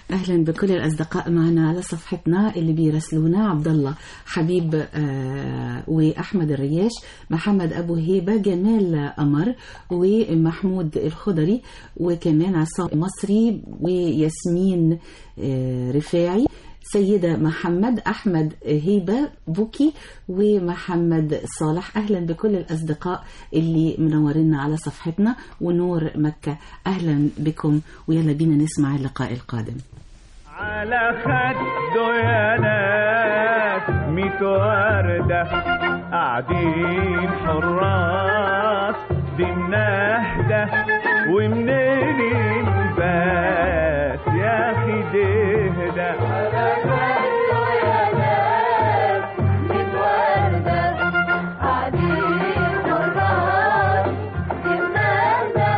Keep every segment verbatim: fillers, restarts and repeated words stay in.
أهلا بكل الأصدقاء معنا على صفحتنا اللي بيرسلونا: عبد الله حبيب آه وأحمد الرياش، محمد أبو هيبة، جمال قمر، ومحمود الخضري، وكمان عصام مصري، وياسمين آه رفاعي، سيدة محمد، أحمد هيبة بوكي، ومحمد صالح. أهلا بكل الأصدقاء اللي منورنا على صفحتنا. ونور مكة أهلا بكم، ويلا بينا نسمع اللقاء القادم. على خده يا ناس ميت وردة قاعدين حراس دي منهدة ومنين بس يا أخي دهدة. على خده يا ناس ميت وردة قاعدين حراس دي منهدة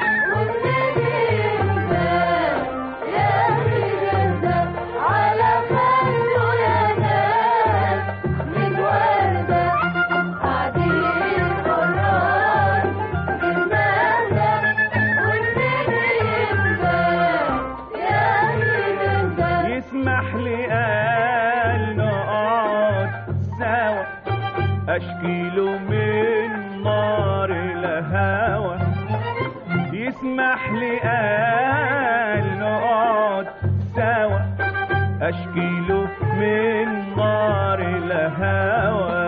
ومنين بس يا أخي دهدة. على خده يا ناس ميت وردة قاعدين حراس دي منهدة ومنين بس يا أخي دهدة. يسمح لي قال نقعد سوا أشكيله من نار الهوى. يسمح لي قال نقعد سوا أشكيله من نار الهوى.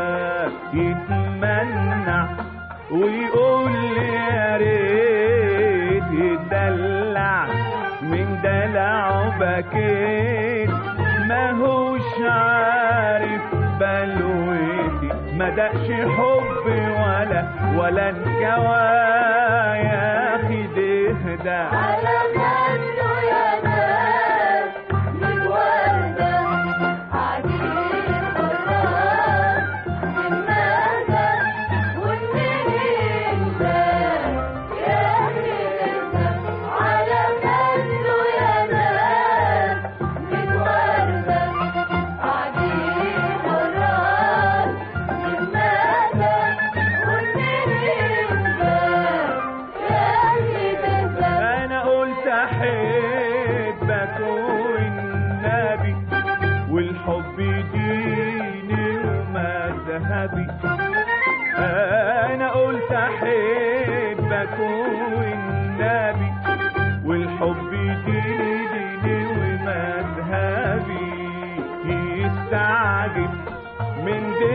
يتمنع ويقول لي يا ريت يدلع من دلعه بكيت ماهوش عارف بلوتي ما دقش حب ولا ولا انكوى يا أخي دهدة. على خده يا ناس من وردة قاعدين حراس من مهدة والمنين بس يا أخي دهدة. على خده يا ناس من وردة قاعدين حراس من مهدة والمنين بس يا أخي دهدة. أنا قلت أحبك والنبي والحب ديني ومذهبي. أنا قلت أحبك والنبي والحب ديني ديني ومذهبي. يستعجب من دي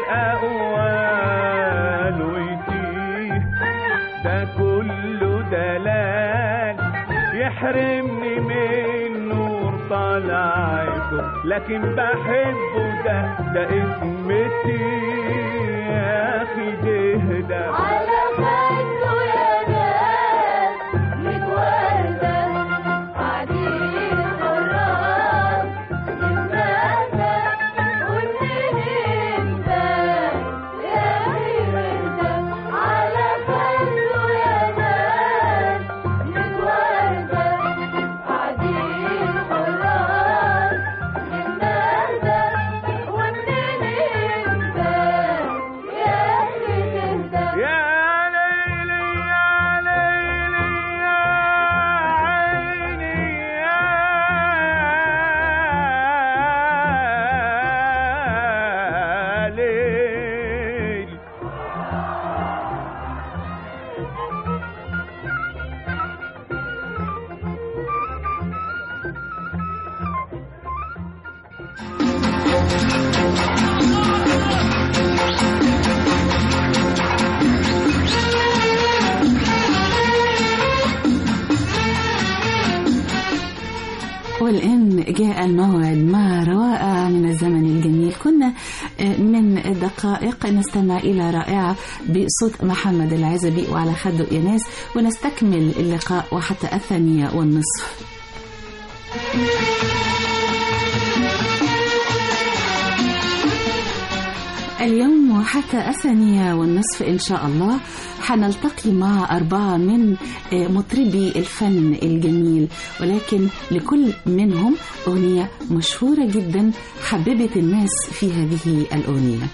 الأقوال ويتيه ده كله دلال يحرمني من نور طلعته لكن بحبه ده ده اسمتي يا أخي دهدة. على خده يا ناس ميت وردة قاعدين حراس من مهدة والمنين بس يا أخي دهدة. على خده يا ناس ميت وردة قاعدين حراس من مهدة والمنين بس يا أخي دهدة. يا ليلي يا ليلي يا عيني يا ليل. والآن جاء الموعد مع روائع من الزمن الجميل. كنا من دقائق نستمع إلى رائعة بصوت محمد العزبي وعلى خده يا ناس، ونستكمل اللقاء وحتى الثانية والنصف. اليوم وحتى الثانية والنصف إن شاء الله حنلتقي مع أربعة من مطربي الفن الجميل، ولكن لكل منهم أغنية مشهورة جدا حببت الناس في هذه الأغنية.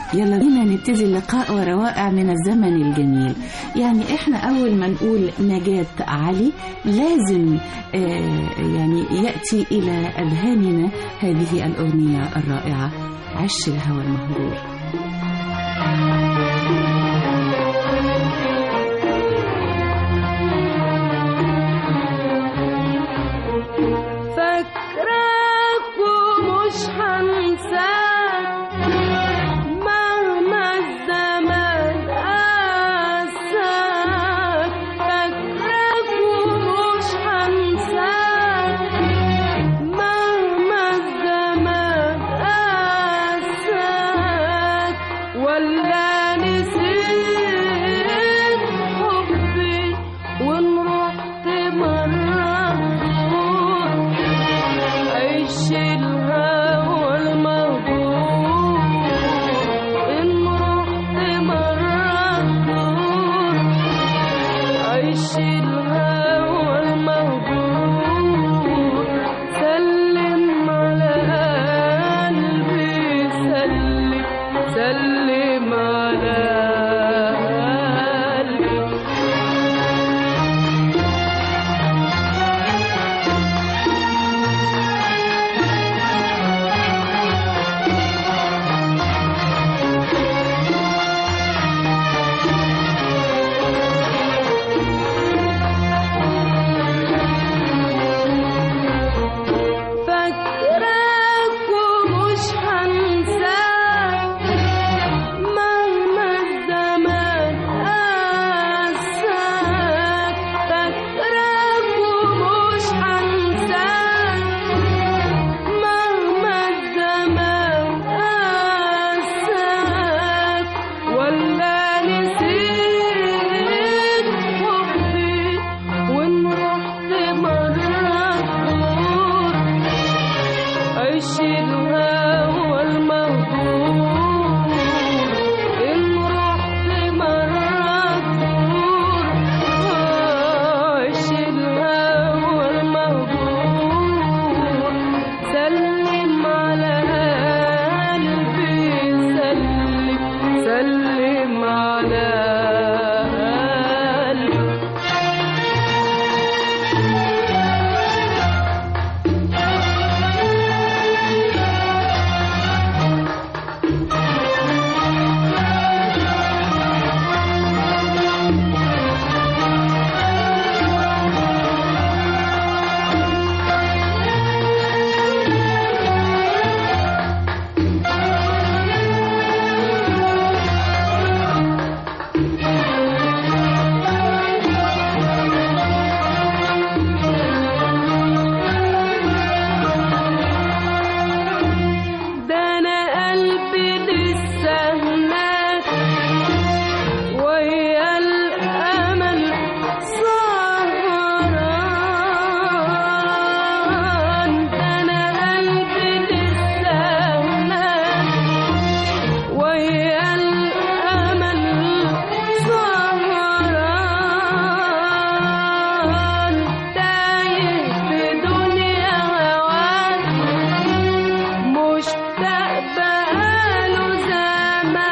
يلا بينا نبتدي اللقاء وروائع من الزمن الجميل. يعني احنا اول ما نقول نجاة علي لازم آه يعني يأتي الى اذهاننا هذه الاغنية الرائعة عش الهوى المهجور. فاكراك ومش هنساك مهما الزمان قاساك. فاكراك ومش هنساك مهما الزمان قاساك. ولا نسيت حبي وان رحت مرة عيش الهوى المهجور. إن رحت مرة عيش الهوى المهجور. سلم على قلبي سلم سلم على قلبي. فاكراك ومش هنساك مهما الزمان قاساك. فاكراك ومش هنساك مهما الزمان قاساك. ولا نسيت حبي وان رحت مرة تزور عيش الهوى المهجور. إن رحت مرة تزور عيش الهوى المهجور. سلم على قلبي سلم سلم على قلبي. ده أنا قلبي لسه هناك ويا الأمل سهران. ده أنا قلبي لسه هناك ويا الأمل سهران. تايه في دنيا هواك مشتاق بقاله زمان.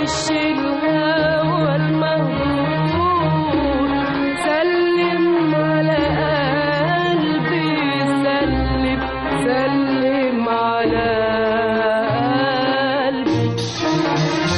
وش الهوى المهجور سلم على قلبي سلم سلم على قلبي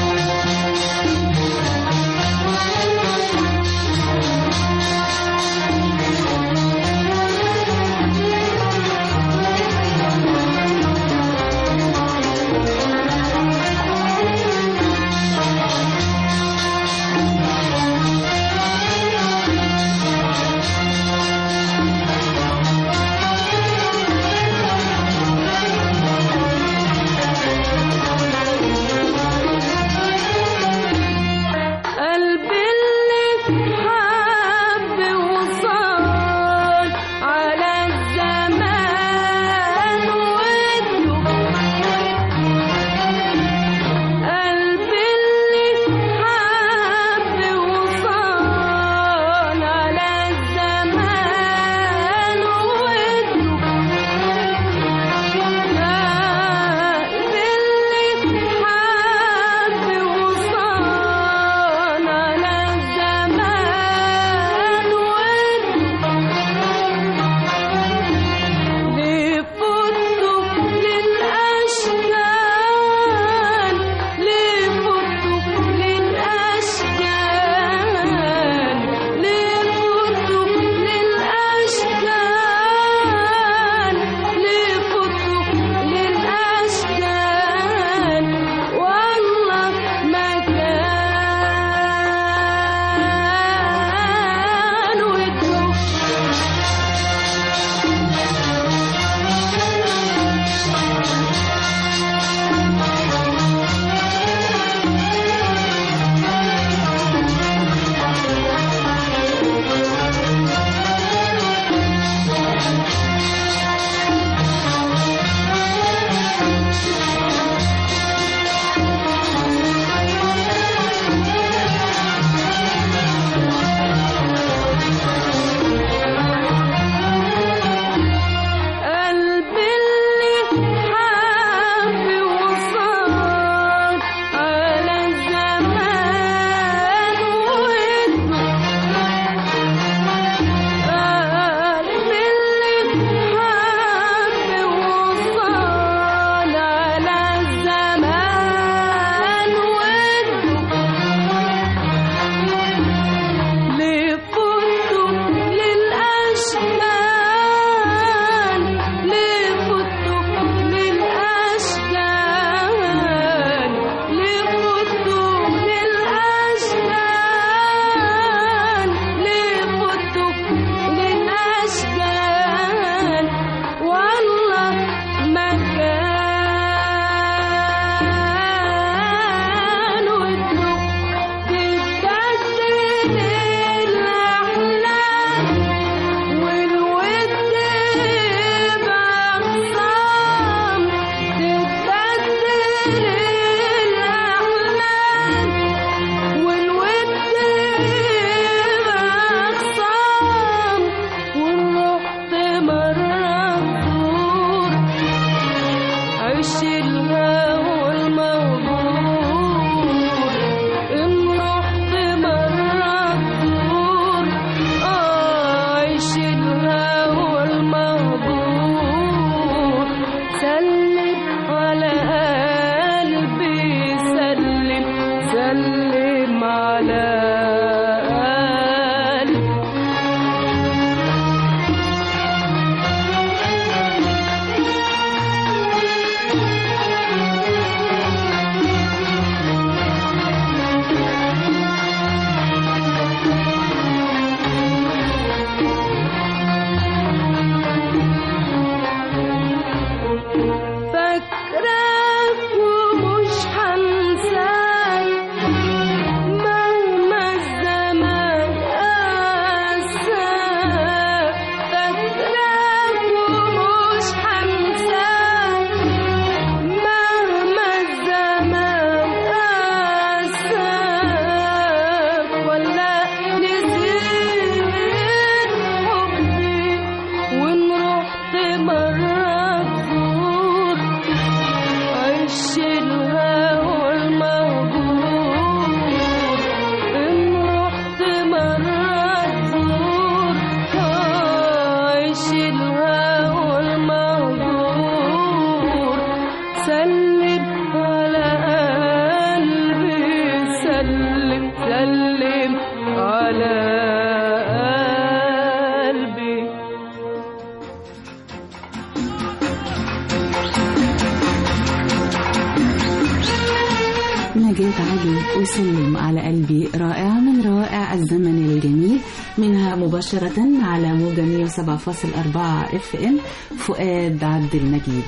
نجاة علي وسلم على قلبي، رائعة من روائع الزمن الجميل، منها مباشرة على موجة مية وسبعة فاصل أربعة اف ام. فؤاد عبد المجيد.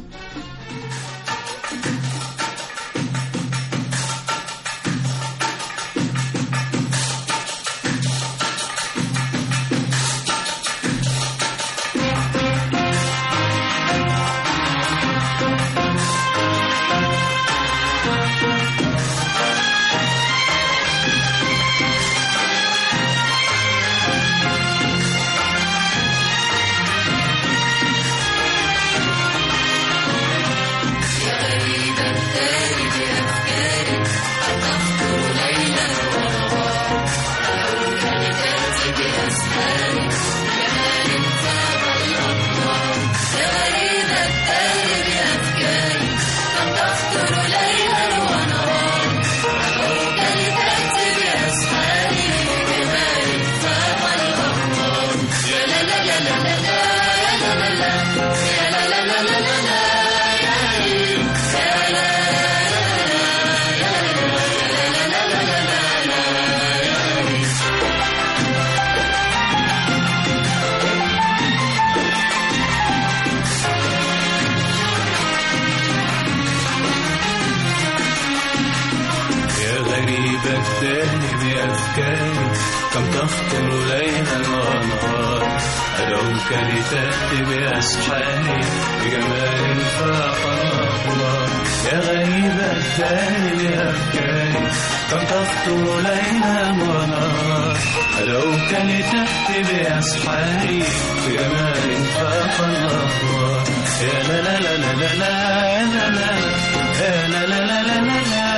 كم تخطر ليلا ونهار أدعوك لتأتي بأسحاري بجمال فاق الأخبار يا غريب الدار بأفكاري كم تخطر ليلا ونهار أدعوك لتأتي بأسحاري بجمال فاق الأخبار يا لا لا لا لا لا لا لا لا لا لا لا لا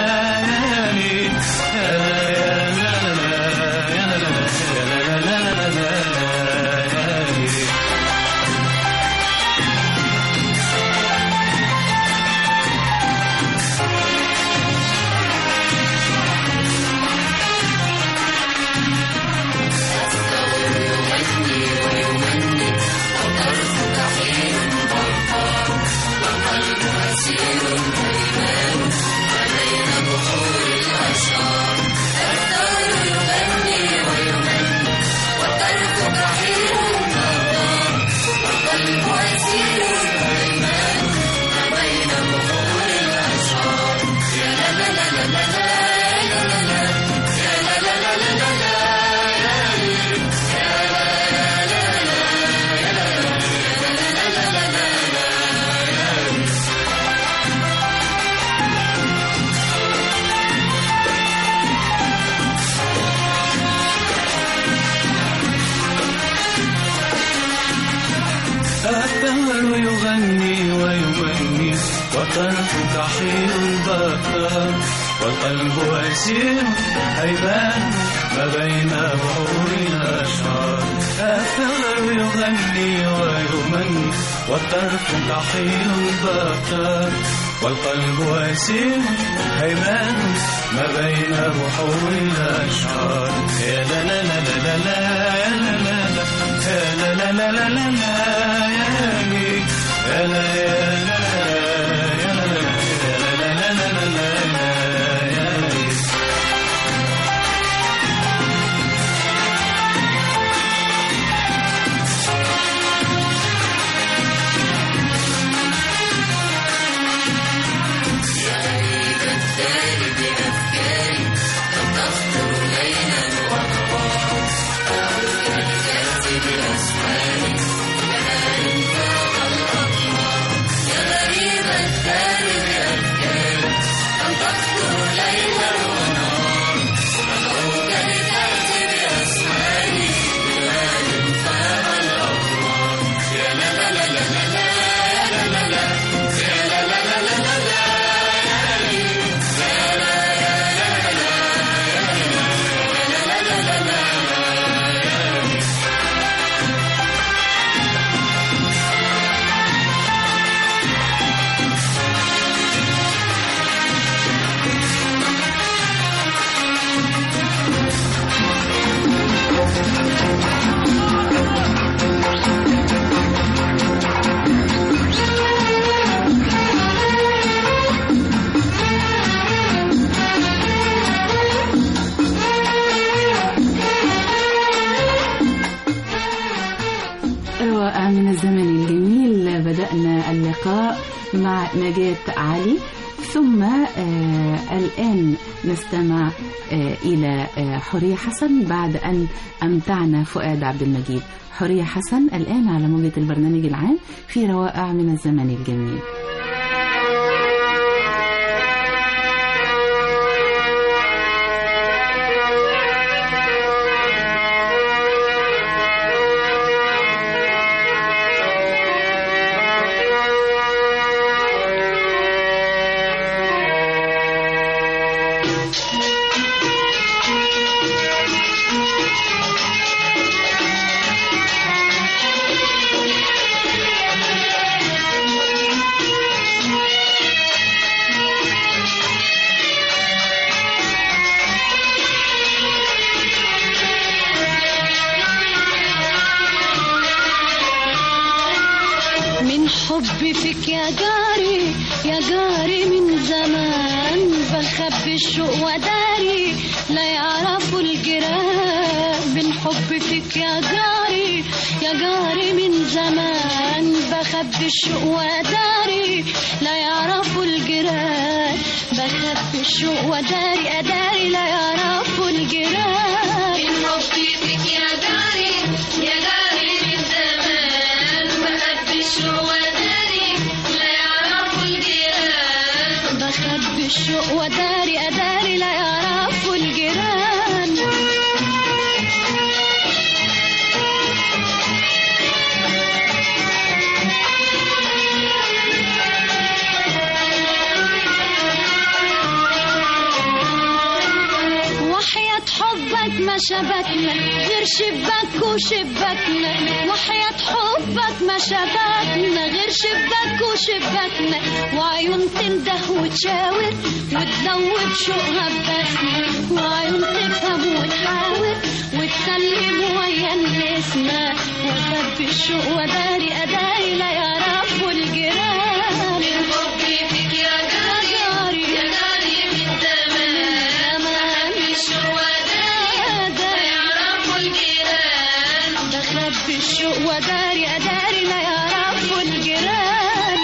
وطرفك حين البطل والقلب أسير هيبان ما بين بحور الأشعار الثغر يغني ويمني والطرف حين البطل والقلب أسير هيبان ما بين بحور الأشعار يا لا لا لا لا لا لا لا لا لا لا لا لا لا لا لا لا لا Yeah. من الزمن الجميل بدأنا اللقاء مع نجاة علي، ثم آه الآن نستمع آه إلى آه حورية حسن بعد أن أمتعنا فؤاد عبد المجيد. حورية حسن الآن على موجة البرنامج العام في روائع من الزمن الجميل. حبي فيك يا جاري يا جاري من زمان، بخبي الشوق وداري لا يعرفوا الجيران. من حبي فيك يا جاري يا جاري من زمان، بخبي الشوق وداري لا يعرفوا الجيران. بخبي الشوق وداري أداري لا يعرفوا الجيران. من حبي فيك يا جاري يا جاري من زمان، بخبي الشوق وداري لا يعرفوا الجيران. بخبي الشوق وداري أداري لا يعرفوا الجيران. وحياة حبك ما شبكنا غير شباك وشباكنا، وحياة حبك ما شبكنا غير شباك وشباكنا. وعيون تنده وتشاور وتذوب شوقها ببسمة، وعيون تفهم وتحاور وتسلم ويا النسمة. وخبي الشوق وداري أداري لا يعرفوا الجيران. من حبي فيك يا جاري يا جاري من زمان، بخبي الشوق وداري لا يعرفوا الجيران. بخبي الشوق وداري أداري لا يعرفوا الجيران.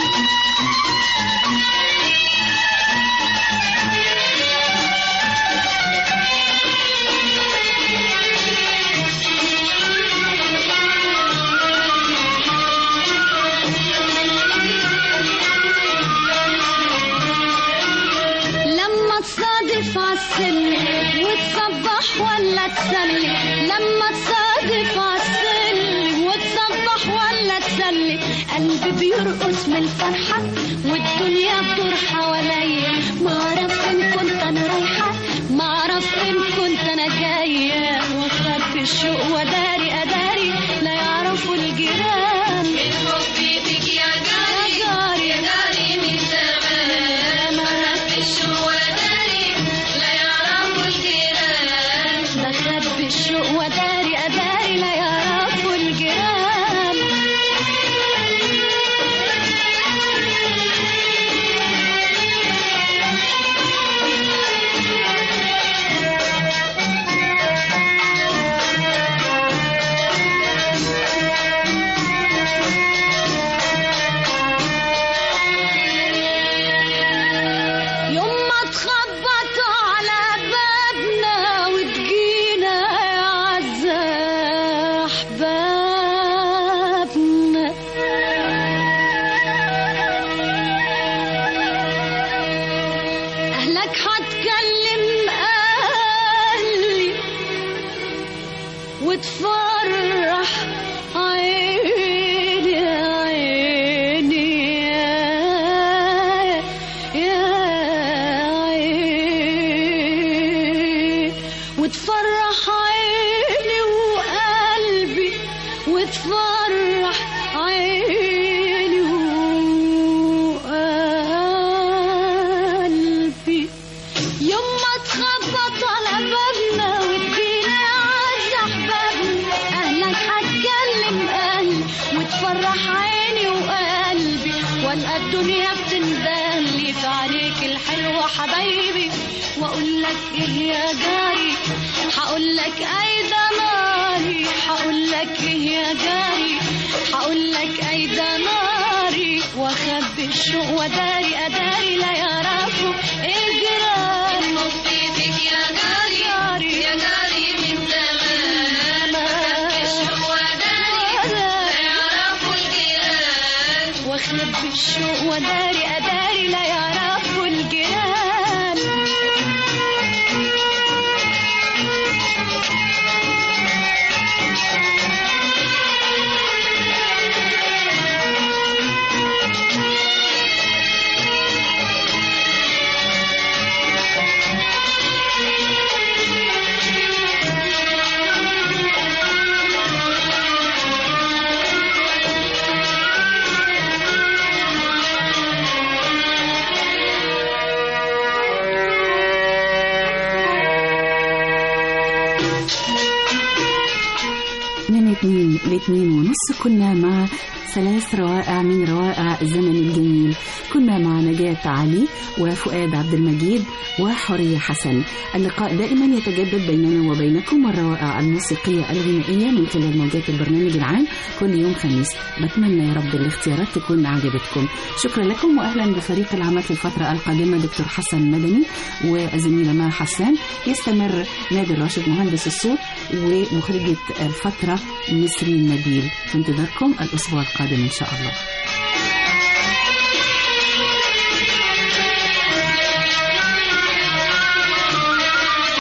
لما تصادف عالسلم وتصبح ولا تسلي، لما تصادف عالسلم وتصبح ولا تسلي، قلبي بيرقص من الفرحة والدنيا بتدور حواليا. ما اعرف ان كنت انا رايحة، ما اعرف ان كنت انا جاية. وخبي الشوق وداري اداري لا يعرفوا الجيران. من حبي فيك يا جاري يا جاري من زمان، بخبي الشوق وداري لا يعرفوا الجيران. بخبي الشوق وداري أداري لا يعرفوا الجيران. يوم ما تخبطوا على بابنا وتجينا يا عزة أحبابنا، أهلك هتكلم أهلي وتفرح عيني عيني يا عيني، وتفرح عيني وقلبي، وتفرح عيني وقلبي. يوم ما تخبط على بابنا وتجينا يا عز أحبابنا، أهلك هتكلم أهلي وتفرح عيني وقلبي. والقى الدنيا بتندهلي في عليك الحلوة حبايبي، وأقول هقول لك ايه يا جاري هقول لك ايدا ناري هقول لك ايه يا جاري هقول لك ايدا ناري واخبي الشوق وداري اداري لا يعرفوا الجيران مصيبك يا جاري يا جاري من زمان واخبي الشوق وداري لا يعرفوا الجيران واخبي الشوق وداري اداري لا يعرفوا الجيران من اثنين لاثنين ونص كنا مع ثلاث روائع من روائع الزمن الجميل. كنا مع نجاة علي وفؤاد عبد المجيد وحورية حسن. اللقاء دائما يتجدد بيننا وبينكم الروائع الموسيقية الغنائية من خلال موجات البرنامج العام كل يوم خميس. بتمنى يا رب الاختيارات تكون عجبتكم. شكرا لكم وأهلا بفريق العمل في الفترة القادمة دكتور حسن مدني والزميلة مها حسان. يستمر نادر راشد مهندس الصوت ومخرجة الفترة نسرين نبيل. في انتظاركم الأسبوع القادم إن شاء الله.